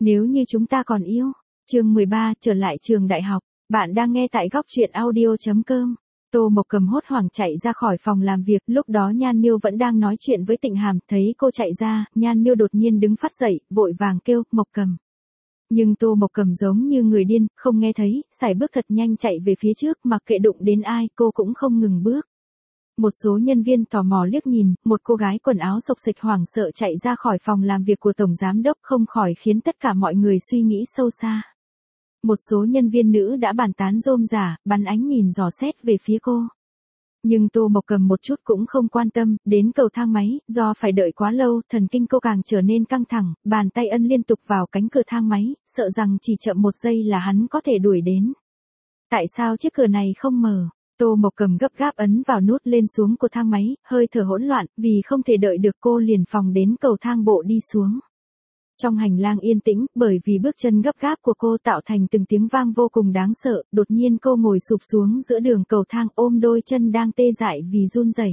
Nếu như chúng ta còn yêu. Chương 13, trở lại trường đại học. Bạn đang nghe tại góc truyện audio.com. Tô Mộc Cầm hốt hoảng chạy ra khỏi phòng làm việc, lúc đó Nhan Miêu vẫn đang nói chuyện với Tịnh Hàm, thấy cô chạy ra, Nhan Miêu đột nhiên đứng phát dậy, vội vàng kêu, Mộc Cầm. Nhưng Tô Mộc Cầm giống như người điên, không nghe thấy, sải bước thật nhanh chạy về phía trước, mặc kệ đụng đến ai, cô cũng không ngừng bước. Một số nhân viên tò mò liếc nhìn, một cô gái quần áo xộc xệch hoảng sợ chạy ra khỏi phòng làm việc của Tổng Giám Đốc không khỏi khiến tất cả mọi người suy nghĩ sâu xa. Một số nhân viên nữ đã bàn tán rôm rả, bắn ánh nhìn dò xét về phía cô. Nhưng Tô Mộc Cầm một chút cũng không quan tâm, đến cầu thang máy, do phải đợi quá lâu, thần kinh cô càng trở nên căng thẳng, bàn tay ân liên tục vào cánh cửa thang máy, sợ rằng chỉ chậm một giây là hắn có thể đuổi đến. Tại sao chiếc cửa này không mở? Tô Mộc Cầm gấp gáp ấn vào nút lên xuống của thang máy, hơi thở hỗn loạn, vì không thể đợi được cô liền phòng đến cầu thang bộ đi xuống. Trong hành lang yên tĩnh, bởi vì bước chân gấp gáp của cô tạo thành từng tiếng vang vô cùng đáng sợ, đột nhiên cô ngồi sụp xuống giữa đường cầu thang ôm đôi chân đang tê dại vì run rẩy.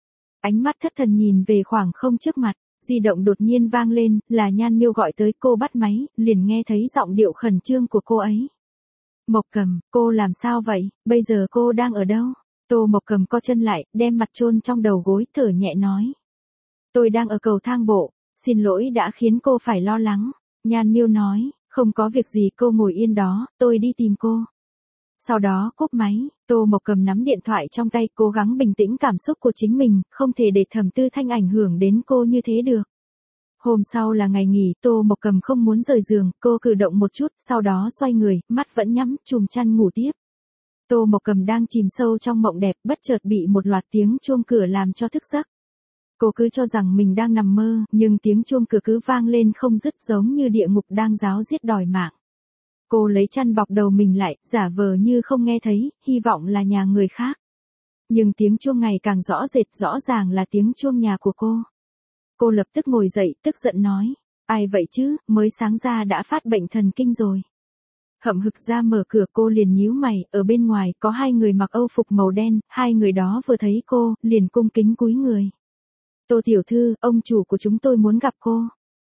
Ánh mắt thất thần nhìn về khoảng không trước mặt, di động đột nhiên vang lên, là Nhan Miêu gọi tới, cô bắt máy, liền nghe thấy giọng điệu khẩn trương của cô ấy. Mộc Cầm, cô làm sao vậy, bây giờ cô đang ở đâu? Tô Mộc Cầm co chân lại, đem mặt chôn trong đầu gối, thở nhẹ nói. Tôi đang ở cầu thang bộ, xin lỗi đã khiến cô phải lo lắng. Nhan Miêu nói, không có việc gì, cô ngồi yên đó, tôi đi tìm cô. Sau đó cúp máy, Tô Mộc Cầm nắm điện thoại trong tay, cố gắng bình tĩnh cảm xúc của chính mình, không thể để Thẩm Tư Thanh ảnh hưởng đến cô như thế được. Hôm sau là ngày nghỉ, Tô Mộc Cầm không muốn rời giường, cô cử động một chút, sau đó xoay người, mắt vẫn nhắm, chùm chăn ngủ tiếp. Tô Mộc Cầm đang chìm sâu trong mộng đẹp, bất chợt bị một loạt tiếng chuông cửa làm cho thức giấc. Cô cứ cho rằng mình đang nằm mơ, nhưng tiếng chuông cửa cứ vang lên không dứt, giống như địa ngục đang ráo riết đòi mạng. Cô lấy chăn bọc đầu mình lại, giả vờ như không nghe thấy, hy vọng là nhà người khác. Nhưng tiếng chuông ngày càng rõ rệt, rõ ràng là tiếng chuông nhà của cô. Cô lập tức ngồi dậy, tức giận nói, ai vậy chứ, mới sáng ra đã phát bệnh thần kinh rồi. Hậm hực ra mở cửa, cô liền nhíu mày, ở bên ngoài có hai người mặc âu phục màu đen, hai người đó vừa thấy cô, liền cung kính cúi người. Tô tiểu thư, ông chủ của chúng tôi muốn gặp cô.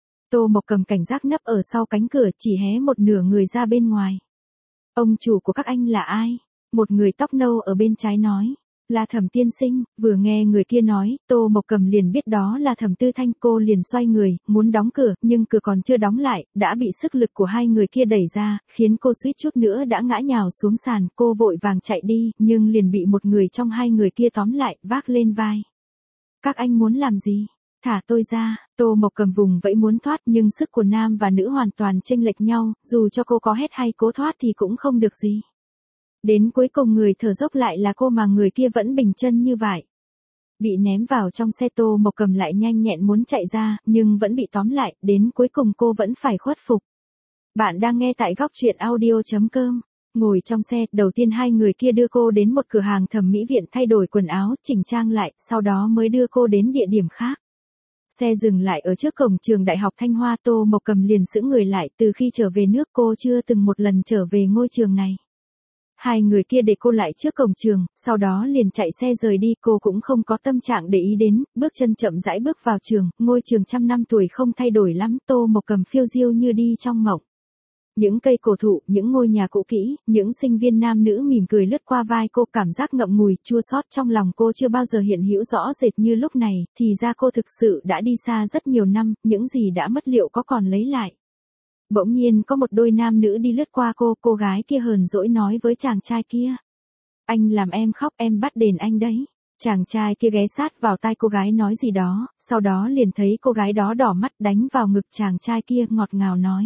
Tô Mộc Cầm cảnh giác nấp ở sau cánh cửa, chỉ hé một nửa người ra bên ngoài. Ông chủ của các anh là ai? Một người tóc nâu ở bên trái nói. Là Thẩm tiên sinh. Vừa nghe người kia nói, Tô Mộc Cầm liền biết đó là Thẩm Tư Thanh, cô liền xoay người, muốn đóng cửa, nhưng cửa còn chưa đóng lại, đã bị sức lực của hai người kia đẩy ra, khiến cô suýt chút nữa đã ngã nhào xuống sàn, cô vội vàng chạy đi, nhưng liền bị một người trong hai người kia tóm lại, vác lên vai. Các anh muốn làm gì? Thả tôi ra. Tô Mộc Cầm vùng vẫy muốn thoát, nhưng sức của nam và nữ hoàn toàn chênh lệch nhau, dù cho cô có hét hay cố thoát thì cũng không được gì. Đến cuối cùng người thở dốc lại là cô mà người kia vẫn bình chân như vậy. Bị ném vào trong xe, Tô Mộc Cầm lại nhanh nhẹn muốn chạy ra, nhưng vẫn bị tóm lại, đến cuối cùng cô vẫn phải khuất phục. Bạn đang nghe tại góc truyện audio.com. Ngồi trong xe, đầu tiên hai người kia đưa cô đến một cửa hàng thẩm mỹ viện thay đổi quần áo, chỉnh trang lại, sau đó mới đưa cô đến địa điểm khác. Xe dừng lại ở trước cổng trường Đại học Thanh Hoa, Tô Mộc Cầm liền sững người lại, từ khi trở về nước cô chưa từng một lần trở về ngôi trường này. Hai người kia để cô lại trước cổng trường, sau đó liền chạy xe rời đi, cô cũng không có tâm trạng để ý đến, bước chân chậm rãi bước vào trường, ngôi trường trăm năm tuổi không thay đổi lắm, Tô Mộc Cầm phiêu diêu như đi trong mộng. Những cây cổ thụ, những ngôi nhà cũ kỹ, những sinh viên nam nữ mỉm cười lướt qua vai cô, cảm giác ngậm ngùi, chua xót trong lòng cô chưa bao giờ hiện hữu rõ rệt như lúc này, thì ra cô thực sự đã đi xa rất nhiều năm, những gì đã mất liệu có còn lấy lại. Bỗng nhiên có một đôi nam nữ đi lướt qua cô gái kia hờn dỗi nói với chàng trai kia. Anh làm em khóc, em bắt đền anh đấy. Chàng trai kia ghé sát vào tai cô gái nói gì đó, sau đó liền thấy cô gái đó đỏ mắt đánh vào ngực chàng trai kia, ngọt ngào nói.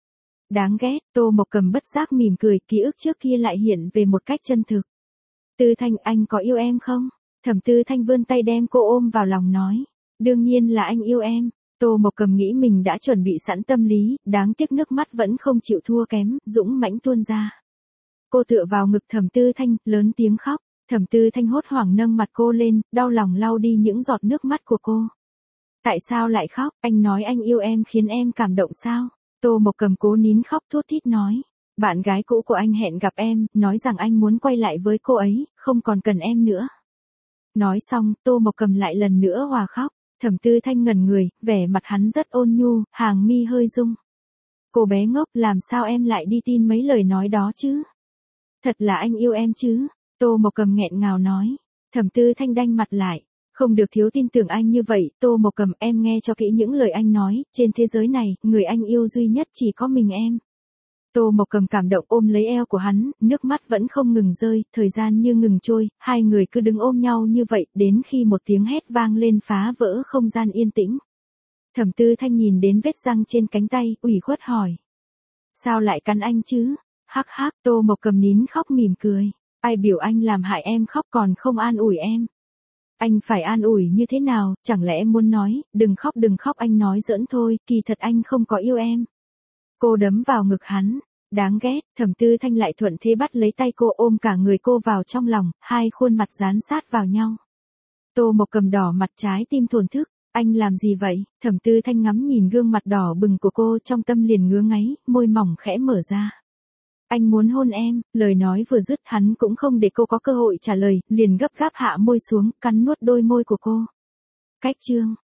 Đáng ghét. Tô Mộc Cầm bất giác mỉm cười, ký ức trước kia lại hiện về một cách chân thực. Tư Thanh, anh có yêu em không? Thẩm Tư Thanh vươn tay đem cô ôm vào lòng nói. Đương nhiên là anh yêu em. Tô Mộc Cầm nghĩ mình đã chuẩn bị sẵn tâm lý, đáng tiếc nước mắt vẫn không chịu thua kém, dũng mãnh tuôn ra. Cô tựa vào ngực Thẩm Tư Thanh, lớn tiếng khóc. Thẩm Tư Thanh hốt hoảng nâng mặt cô lên, đau lòng lau đi những giọt nước mắt của cô. Tại sao lại khóc? Anh nói anh yêu em khiến em cảm động sao? Tô Mộc Cầm cố nín khóc thút thít nói. Bạn gái cũ của anh hẹn gặp em, nói rằng anh muốn quay lại với cô ấy, không còn cần em nữa. Nói xong, Tô Mộc Cầm lại lần nữa hòa khóc. Thẩm Tư Thanh ngẩn người, vẻ mặt hắn rất ôn nhu, hàng mi hơi rung. Cô bé ngốc, làm sao em lại đi tin mấy lời nói đó chứ? Thật là anh yêu em chứ? Tô Mộc Cầm nghẹn ngào nói. Thẩm Tư Thanh đanh mặt lại. Không được thiếu tin tưởng anh như vậy, Tô Mộc Cầm, em nghe cho kỹ những lời anh nói, trên thế giới này, người anh yêu duy nhất chỉ có mình em. Tô Mộc Cầm cảm động ôm lấy eo của hắn, nước mắt vẫn không ngừng rơi, thời gian như ngừng trôi, hai người cứ đứng ôm nhau như vậy, đến khi một tiếng hét vang lên phá vỡ không gian yên tĩnh. Thẩm Tư Thanh nhìn đến vết răng trên cánh tay, ủy khuất hỏi. Sao lại cắn anh chứ? Hắc hắc, Tô Mộc Cầm nín khóc mỉm cười. Ai biểu anh làm hại em khóc còn không an ủi em? Anh phải an ủi như thế nào, chẳng lẽ em muốn nói, đừng khóc anh nói giỡn thôi, kỳ thật anh không có yêu em. Cô đấm vào ngực hắn, đáng ghét, Thẩm Tư Thanh lại thuận thế bắt lấy tay cô ôm cả người cô vào trong lòng, hai khuôn mặt dán sát vào nhau. Tô Mộc Cầm đỏ mặt trái tim thổn thức, anh làm gì vậy? Thẩm Tư Thanh ngắm nhìn gương mặt đỏ bừng của cô trong tâm liền ngứa ngáy, môi mỏng khẽ mở ra. Anh muốn hôn em, lời nói vừa dứt hắn cũng không để cô có cơ hội trả lời, liền gấp gáp hạ môi xuống, cắn nuốt đôi môi của cô. Cách chương